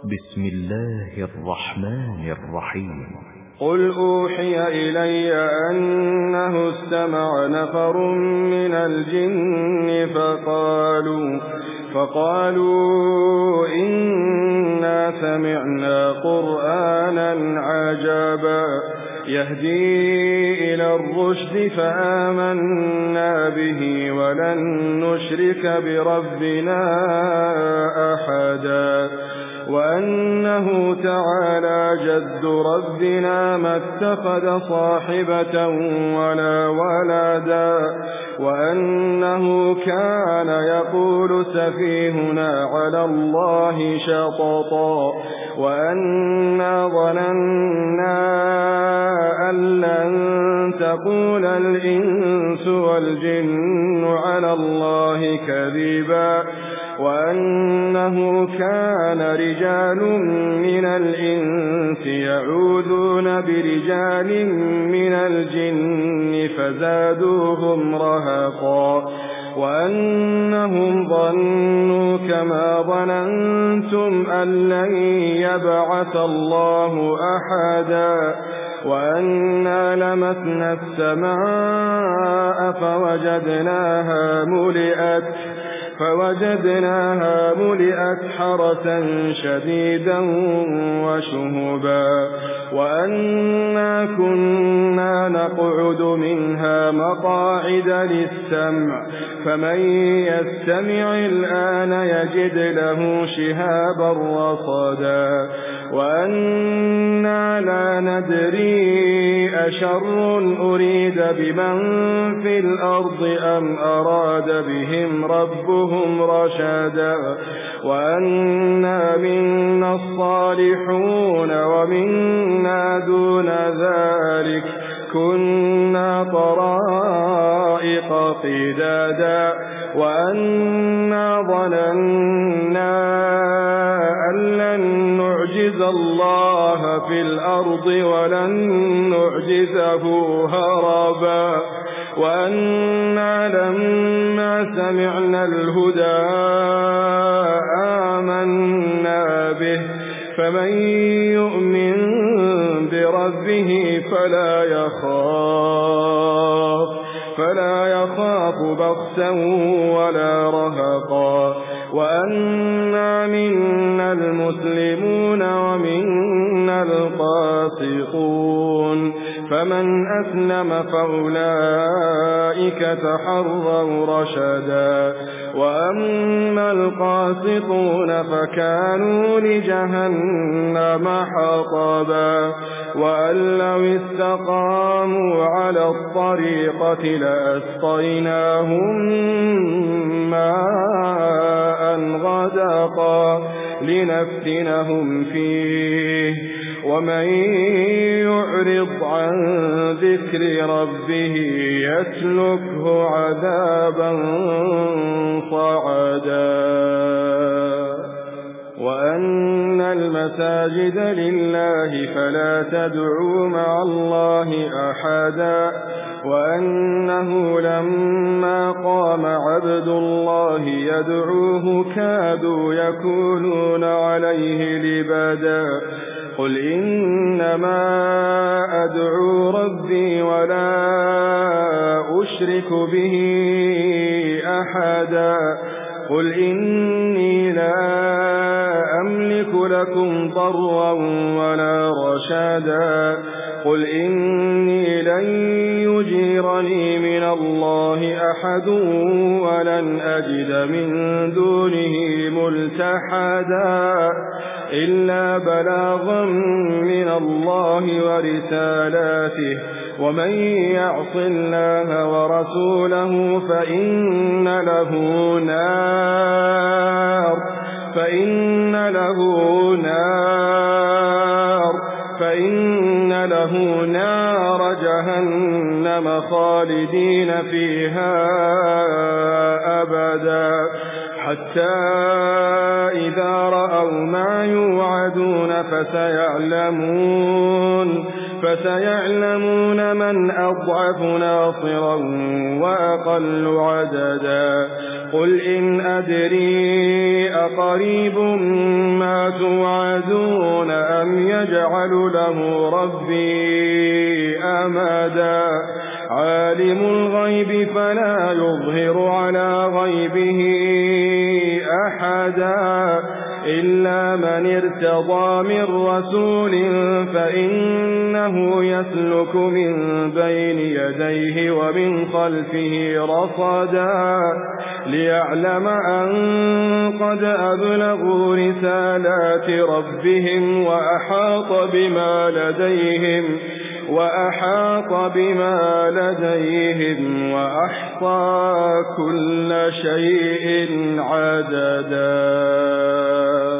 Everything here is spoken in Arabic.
بسم الله الرحمن الرحيم. قل أوحي إلي أنه استمع نفر من الجن فقالوا إنا سمعنا قرآنا عجبا يهدي إلى الرشد فآمنا به ولن نشرك بربنا أحدا وأنه تعالى جد ربنا ما اتخذ صاحبة ولا ولدا وأنه كان يقول سفيهنا على الله شططا وأنا ظننا أن لن تقول الإنس والجن على الله كذبا وأنه كان رجال من الإنس يعوذون برجال من الجن فزادوهم رهقا وأنهم ظنوا كما ظننتم أن لن يبعث الله أحدا وأنا لمسنا السماء فوجدناها ملئت حرسا شديدا وشهبا وأنا كنا نقعد منها مقاعد للسمع فمن يستمع الآن يجد له شهابا رصدا وأنا لا ندري أشر أريد بمن في الأرض أم أراد بهم ربهم رشدا وأنا منا الصالحون ومنا دون ذلك كنا طرائق قدادا وأنا ظننا أن لن نعجز الله في الأرض ولن نعجزه هربا وأنا لما سمعنا الهدى آمنا به فمن يؤمن بربه فلا يخاف بخسا ولا رهقا وأنا منا المسلمون ومنا القاسطون فمن أسلم فأولئك تحروا رشدا وأما القاسطون فكانوا لجهنم حطبا وأن لو استقاموا على الطريقة لأسقيناهم ماء غدقا لنفتنهم فيه ومن يعرض عن ذكر ربه يسلكه عذابا صعدا وأن المساجد لله فلا تدعوا مع الله أحدا وأنه لما قام عبد الله يدعوه كادوا يكونون عليه لبدا قل إنما أدعو ربي ولا أشرك به أحدا قل إني لا أملك لكم ضرا ولا رشدا قل إني لن يجيرني من الله أحد ولن أجد من دونه ملتحدا إلا بلاغا من الله ورسالاته ومن يعص الله ورسوله فإن له نار جهنم خالدين فيها أبدا حتى إذا رأوا ما يوعدون فسيعلمون من أضعف ناصرا وأقل عددا قل إن أدري أقريب ما توعدون أم يجعل له ربي أمدا عالم الغيب فلا يظهر على غيبه أحدا إلا من ارتضى من رسول فإنه يسلك من بين يديه ومن خلفه رصدا ليعلم أن قد أبلغوا رسالات ربهم وأحاط بما لديهم وأحصى كل شيء عددا.